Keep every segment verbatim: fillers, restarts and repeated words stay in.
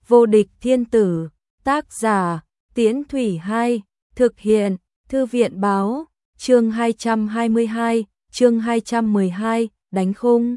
Vô địch thiên tử, tác giả, Tiễn Thủy Hai, thực hiện, Thư viện báo, chương hai trăm hai mươi hai, chương hai trăm mười hai, đánh khung.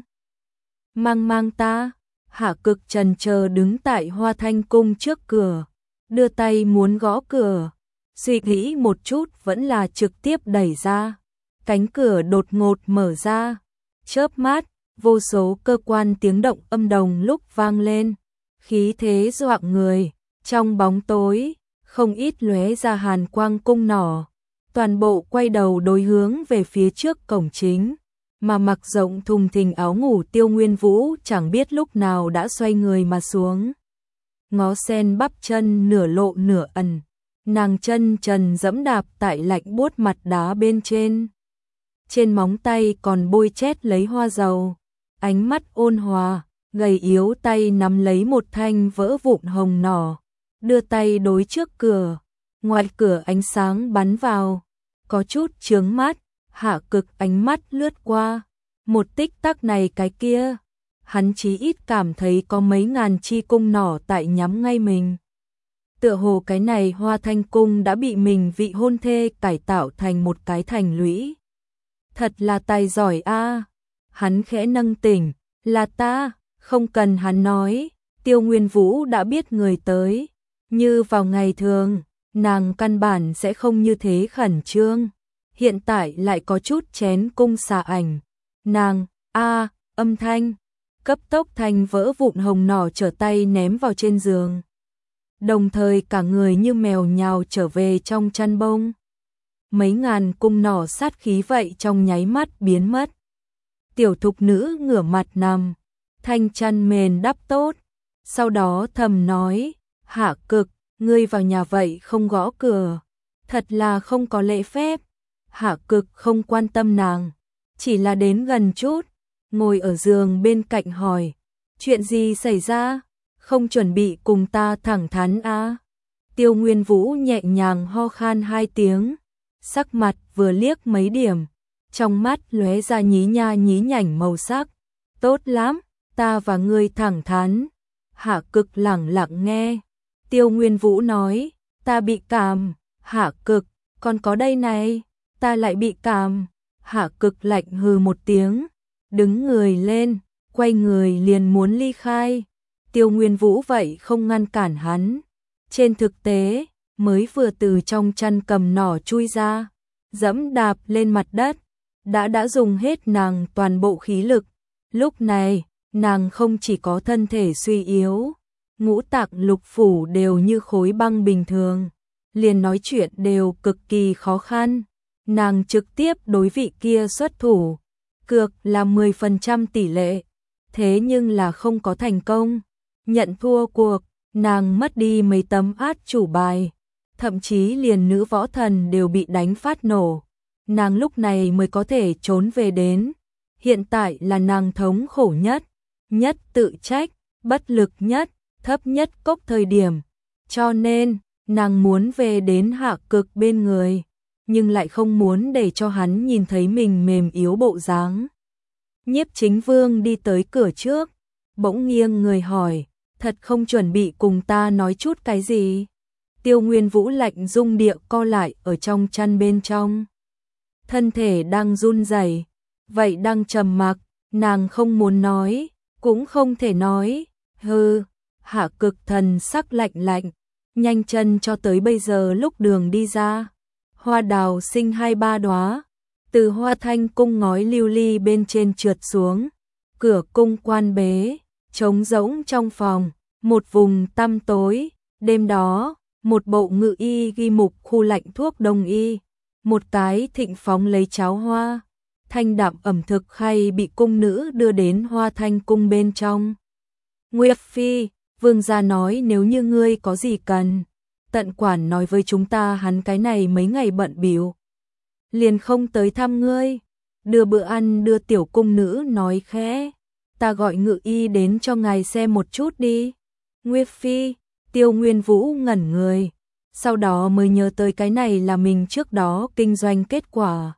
Mang mang ta, Hạ Cực chần chờ đứng tại Hoa Thanh cung trước cửa, đưa tay muốn gõ cửa, suy nghĩ một chút vẫn là trực tiếp đẩy ra. Cánh cửa đột ngột mở ra, chớp mắt, vô số cơ quan tiếng động âm đồng lúc vang lên, khí thế dọa người. Trong bóng tối, không ít lóe ra hàn quang cung nỏ, toàn bộ quay đầu đối hướng về phía trước cổng chính, mà mặc rộng thùng thình áo ngủ Tiêu Nguyên Vũ chẳng biết lúc nào đã xoay người mà xuống. Ngó sen bắp chân nửa lộ nửa ẩn, nàng chân trần dẫm đạp tại lạnh buốt mặt đá bên trên. Trên móng tay còn bôi chét lấy hoa dầu, ánh mắt ôn hòa, gầy yếu tay nắm lấy một thanh vỡ vụn hồng nỏ, đưa tay đối trước cửa, ngoài cửa ánh sáng bắn vào, có chút chướng mắt. Hạ Cực ánh mắt lướt qua, một tích tắc này cái kia, hắn chí ít cảm thấy có mấy ngàn chi cung nỏ tại nhắm ngay mình. Tựa hồ cái này Hoa Thanh cung đã bị mình vị hôn thê cải tạo thành một cái thành lũy. Thật là tài giỏi a. Hắn khẽ nâng tỉnh, là ta. Không cần hắn nói, Tiêu Nguyên Vũ đã biết người tới. Như vào ngày thường, nàng căn bản sẽ không như thế khẩn trương. Hiện tại lại có chút chén cung xà ảnh. Nàng, a, âm thanh, cấp tốc thành vỡ vụn hồng nỏ trở tay ném vào trên giường. Đồng thời cả người như mèo nhào trở về trong chăn bông. Mấy ngàn cung nỏ sát khí vậy trong nháy mắt biến mất. Tiểu thục nữ ngửa mặt nằm, thanh chăn mền đắp tốt, sau đó thầm nói, Hạ Cực, ngươi vào nhà vậy không gõ cửa, thật là không có lễ phép. Hạ Cực không quan tâm nàng, chỉ là đến gần chút, ngồi ở giường bên cạnh hỏi, chuyện gì xảy ra, không chuẩn bị cùng ta thẳng thắn à? Tiêu Nguyên Vũ nhẹ nhàng ho khan hai tiếng, sắc mặt vừa liếc mấy điểm, trong mắt lóe ra nhí nha nhí nhảnh màu sắc. Tốt lắm, ta và ngươi thẳng thắn. Hạ Cực lẳng lặng nghe. Tiêu Nguyên Vũ nói, ta bị cảm. Hạ Cực, còn có đây này, ta lại bị cảm. Hạ Cực lạnh hừ một tiếng, đứng người lên, quay người liền muốn ly khai. Tiêu Nguyên Vũ vậy không ngăn cản hắn. Trên thực tế, mới vừa từ trong chăn cầm nỏ chui ra, dẫm đạp lên mặt đất, đã đã dùng hết nàng toàn bộ khí lực. Lúc này, nàng không chỉ có thân thể suy yếu, ngũ tạng lục phủ đều như khối băng bình thường, liền nói chuyện đều cực kỳ khó khăn. Nàng trực tiếp đối vị kia xuất thủ, cược là mười phần trăm tỷ lệ, thế nhưng là không có thành công. Nhận thua cuộc, nàng mất đi mấy tấm át chủ bài, thậm chí liền nữ võ thần đều bị đánh phát nổ. Nàng lúc này mới có thể trốn về đến. Hiện tại là nàng thống khổ nhất, nhất tự trách, bất lực nhất, thấp nhất cốc thời điểm. Cho nên, nàng muốn về đến Hạ Cực bên người, nhưng lại không muốn để cho hắn nhìn thấy mình mềm yếu bộ dáng. Nhiếp Chính Vương đi tới cửa trước, bỗng nghiêng người hỏi, thật không chuẩn bị cùng ta nói chút cái gì? Tiêu Nguyên Vũ lạnh rung địa co lại ở trong chăn bên trong. Thân thể đang run rẩy, vậy đang trầm mặc, nàng không muốn nói, cũng không thể nói. Hừ, Hạ Cực thần sắc lạnh lạnh, nhanh chân cho tới bây giờ lúc đường đi ra. Hoa đào sinh hai ba đóa, từ Hoa Thanh cung ngói lưu ly bên trên trượt xuống, cửa cung quan bế, trống rỗng trong phòng, một vùng tăm tối. Đêm đó, một bộ ngự y ghi mục khu lạnh thuốc đông y, một cái thịnh phóng lấy cháo hoa, thanh đạm ẩm thực khay bị cung nữ đưa đến Hoa Thanh cung bên trong. Nguyệt Phi, vương gia nói nếu như ngươi có gì cần, tận quản nói với chúng ta, hắn cái này mấy ngày bận bịu, liền không tới thăm ngươi. Đưa bữa ăn đưa tiểu cung nữ nói khẽ, ta gọi ngự y đến cho ngài xem một chút đi. Nguyệt Phi, Tiêu Nguyên Vũ ngẩn người, sau đó mới nhớ tới cái này là mình trước đó kinh doanh kết quả.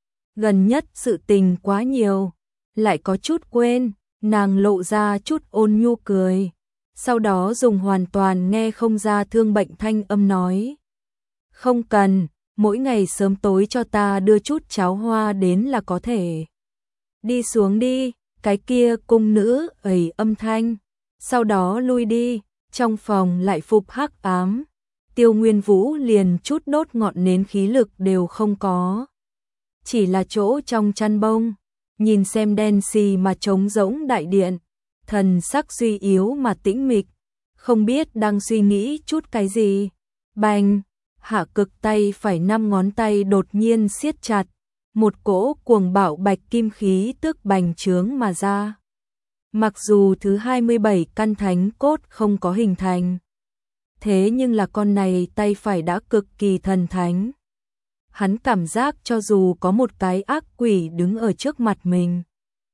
Gần nhất sự tình quá nhiều, lại có chút quên, nàng lộ ra chút ôn nhu cười. sau đó dùng hoàn toàn nghe không ra thương bệnh thanh âm nói. Không cần, mỗi ngày sớm tối cho ta đưa chút cháo hoa đến là có thể. Đi xuống đi, cái kia cung nữ ẩy âm thanh, sau đó lui đi, trong phòng lại phục hắc ám. Tiêu Nguyên Vũ liền chút đốt ngọn nến khí lực đều không có. Chỉ là chỗ trong chăn bông, nhìn xem đen xì mà trống rỗng đại điện, thần sắc suy yếu mà tĩnh mịch, không biết đang suy nghĩ chút cái gì. Bành, Hạ Cực tay phải năm ngón tay đột nhiên siết chặt, một cỗ cuồng bạo bạch kim khí tức bành trướng mà ra. Mặc dù thứ hai mươi bảy căn thánh cốt không có hình thành, thế nhưng là con này tay phải đã cực kỳ thần thánh. Hắn cảm giác cho dù có một cái ác quỷ đứng ở trước mặt mình,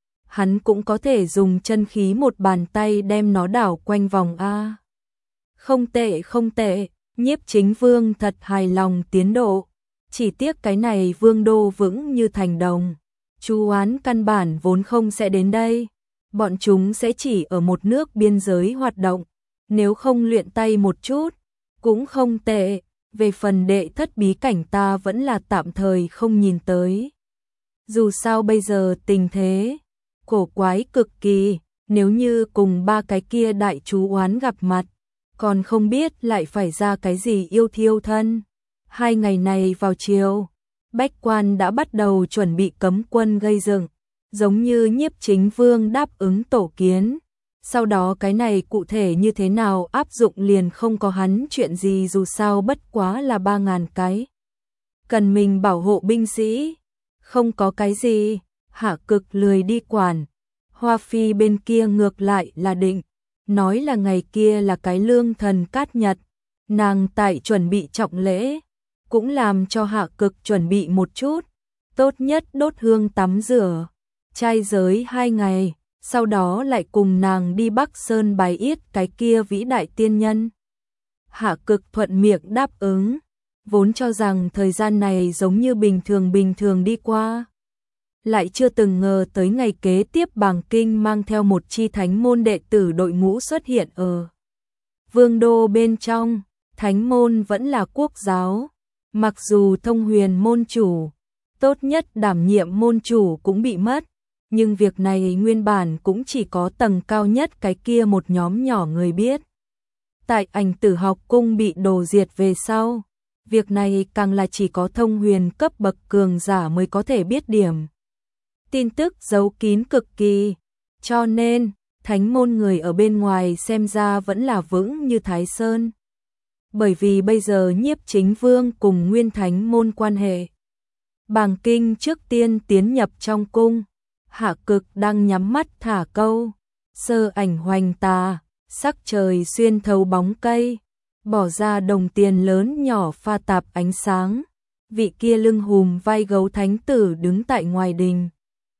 hắn cũng có thể dùng chân khí một bàn tay đem nó đảo quanh vòng a. Không tệ, không tệ, Nhiếp Chính Vương thật hài lòng tiến độ. Chỉ tiếc cái này vương đô vững như thành đồng. Chú oán căn bản vốn không sẽ đến đây. Bọn chúng sẽ chỉ ở một nước biên giới hoạt động. Nếu không luyện tay một chút, cũng không tệ. Về phần đệ thất bí cảnh ta vẫn là tạm thời không nhìn tới. Dù sao bây giờ tình thế cổ quái cực kỳ, nếu như cùng ba cái kia đại chú oán gặp mặt, còn không biết lại phải ra cái gì yêu thiêu thân. Hai ngày này vào chiều, Bách Quan đã bắt đầu chuẩn bị cấm quân gây dựng, giống như Nhiếp Chính Vương đáp ứng tổ kiến. Sau đó cái này cụ thể như thế nào áp dụng liền không có hắn chuyện gì, dù sao bất quá là ba ngàn cái. Cần mình bảo hộ binh sĩ, không có cái gì. Hạ Cực lười đi quản. Hoa Phi bên kia ngược lại là định, nói là ngày kia là cái lương thần cát nhật, nàng tại chuẩn bị trọng lễ, cũng làm cho Hạ Cực chuẩn bị một chút, tốt nhất đốt hương tắm rửa, trai giới hai ngày, sau đó lại cùng nàng đi Bắc Sơn bài yết cái kia vĩ đại tiên nhân. Hạ Cực thuận miệng đáp ứng, vốn cho rằng thời gian này giống như bình thường bình thường đi qua. Lại chưa từng ngờ tới ngày kế tiếp Bàng Kinh mang theo một chi thánh môn đệ tử đội ngũ xuất hiện ở vương đô bên trong. Thánh môn vẫn là quốc giáo, mặc dù thông huyền môn chủ, tốt nhất đảm nhiệm môn chủ cũng bị mất, nhưng việc này nguyên bản cũng chỉ có tầng cao nhất cái kia một nhóm nhỏ người biết. Tại Ảnh Tử học cung bị đổ diệt về sau, việc này càng là chỉ có thông huyền cấp bậc cường giả mới có thể biết điểm. Tin tức giấu kín cực kỳ, cho nên thánh môn người ở bên ngoài xem ra vẫn là vững như Thái Sơn. Bởi vì bây giờ Nhiếp Chính Vương cùng Nguyên Thánh môn quan hệ. Bàng Kinh trước tiên tiến nhập trong cung, Hạ Cực đang nhắm mắt thả câu, sơ ảnh hoành tà, sắc trời xuyên thấu bóng cây, bỏ ra đồng tiền lớn nhỏ pha tạp ánh sáng. Vị kia lưng hùm vai gấu thánh tử đứng tại ngoài đình.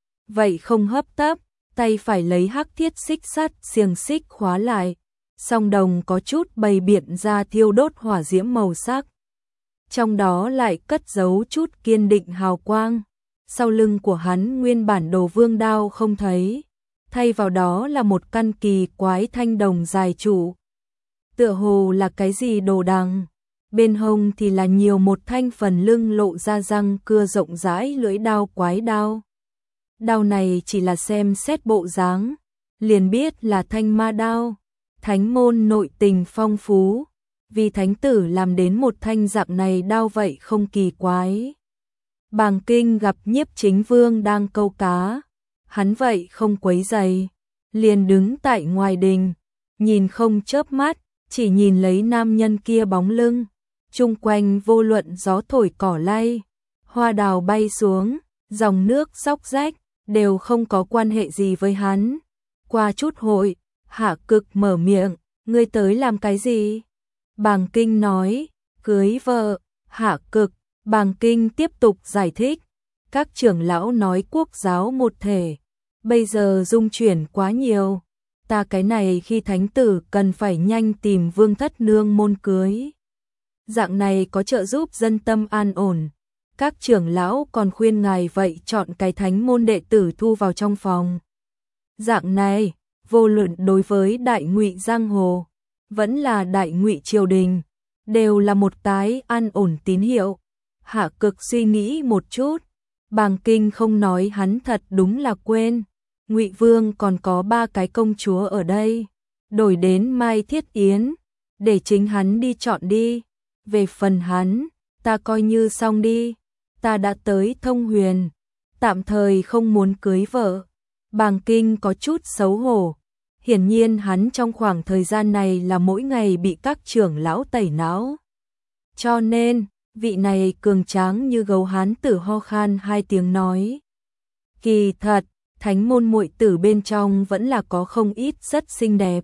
Vậy không hấp tấp, tay phải lấy hắc thiết xích sắt xiềng xích khóa lại, song đồng có chút bày biện ra thiêu đốt hỏa diễm màu sắc. Trong đó lại cất giấu chút kiên định hào quang. Sau lưng của hắn nguyên bản đồ vương đao không thấy, thay vào đó là một căn kỳ quái thanh đồng dài trụ. Tựa hồ là cái gì đồ đằng. Bên hông thì là nhiều một thanh phần lưng lộ ra răng cưa rộng rãi lưỡi đao quái đao. Đao này chỉ là xem xét bộ dáng, liền biết là thanh ma đao. Thánh môn nội tình phong phú, vì thánh tử làm đến một thanh dạng này đao vậy không kỳ quái. Bàng Kinh gặp Nhiếp Chính Vương đang câu cá, hắn vậy không quấy rầy, liền đứng tại ngoài đình, nhìn không chớp mắt, chỉ nhìn lấy nam nhân kia bóng lưng. Chung quanh vô luận gió thổi cỏ lay, hoa đào bay xuống, dòng nước róc rách, đều không có quan hệ gì với hắn. Qua chút hội, Hạ Cực mở miệng, ngươi tới làm cái gì? Bàng Kinh nói, cưới vợ. Hạ Cực, Bàng Kinh tiếp tục giải thích, các trưởng lão nói quốc giáo một thể, bây giờ dung chuyển quá nhiều, ta cái này khi thánh tử cần phải nhanh tìm vương thất nương môn cưới. Dạng này có trợ giúp dân tâm an ổn. Các trưởng lão còn khuyên ngài vậy chọn cái thánh môn đệ tử thu vào trong phòng. Dạng này, vô luận đối với Đại Ngụy giang hồ, vẫn là Đại Ngụy triều đình, đều là một cái an ổn tín hiệu. Hạ Cực suy nghĩ một chút, Bàng Kinh không nói hắn thật đúng là quên, Ngụy Vương còn có ba cái công chúa ở đây, đổi đến Mai Thiết Yến, để chính hắn đi chọn đi. Về phần hắn, ta coi như xong đi, ta đã tới Thông Huyền, tạm thời không muốn cưới vợ. Bàng Kinh có chút xấu hổ, hiển nhiên hắn trong khoảng thời gian này là mỗi ngày bị các trưởng lão tẩy não. Cho nên, vị này cường tráng như gấu hán tử ho khan hai tiếng nói. Kỳ thật, thánh môn muội tử bên trong vẫn là có không ít rất xinh đẹp.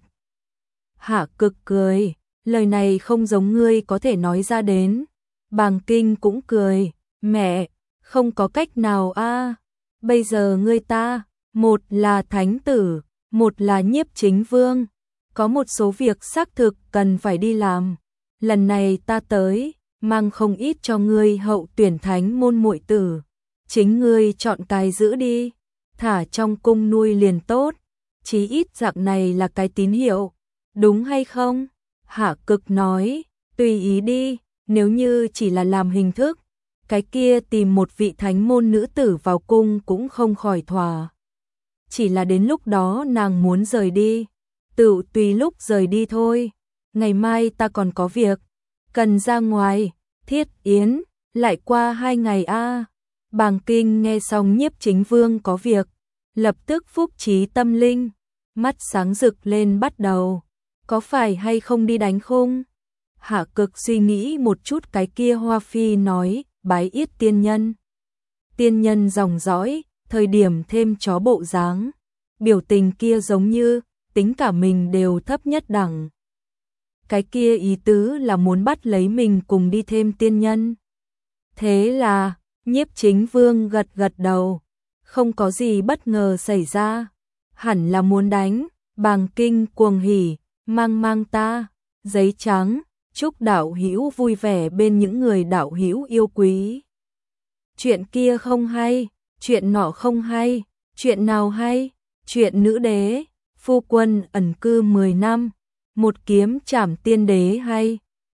Hạ Cực cười, lời này không giống ngươi có thể nói ra đến. Bàng Kinh cũng cười, mẹ, không có cách nào a. Bây giờ ngươi ta, một là thánh tử, một là nhiếp chính vương, có một số việc xác thực cần phải đi làm. Lần này ta tới, mang không ít cho ngươi hậu tuyển thánh môn muội tử, chính ngươi chọn cái giữ đi, thả trong cung nuôi liền tốt, chí ít dạng này là cái tín hiệu, đúng hay không? Hạ Cực nói, tùy ý đi, nếu như chỉ là làm hình thức, cái kia tìm một vị thánh môn nữ tử vào cung cũng không khỏi thỏa. Chỉ là đến lúc đó nàng muốn rời đi, tự tùy lúc rời đi thôi. Ngày mai ta còn có việc, cần ra ngoài. Thiết Yến, lại qua hai ngày a. À. Bàng Kinh nghe xong nhiếp chính vương có việc, lập tức phúc trí tâm linh, mắt sáng rực lên bắt đầu. Có phải hay không đi đánh khung? Hạ Cực suy nghĩ một chút cái kia Hoa Phi nói, bái yết tiên nhân. Tiên nhân dòng dõi, thời điểm thêm chó bộ dáng, biểu tình kia giống như, tính cả mình đều thấp nhất đẳng. Cái kia ý tứ là muốn bắt lấy mình cùng đi thêm tiên nhân. Thế là, nhiếp chính vương gật gật đầu, không có gì bất ngờ xảy ra, hẳn là muốn đánh. Bàng Kinh cuồng hỉ, mang mang ta, giấy trắng, chúc đạo hữu vui vẻ bên những người đạo hữu yêu quý. Chuyện kia không hay, chuyện nọ không hay, chuyện nào hay? Chuyện nữ đế, phu quân ẩn cư mười năm, một kiếm trảm tiên đế hay?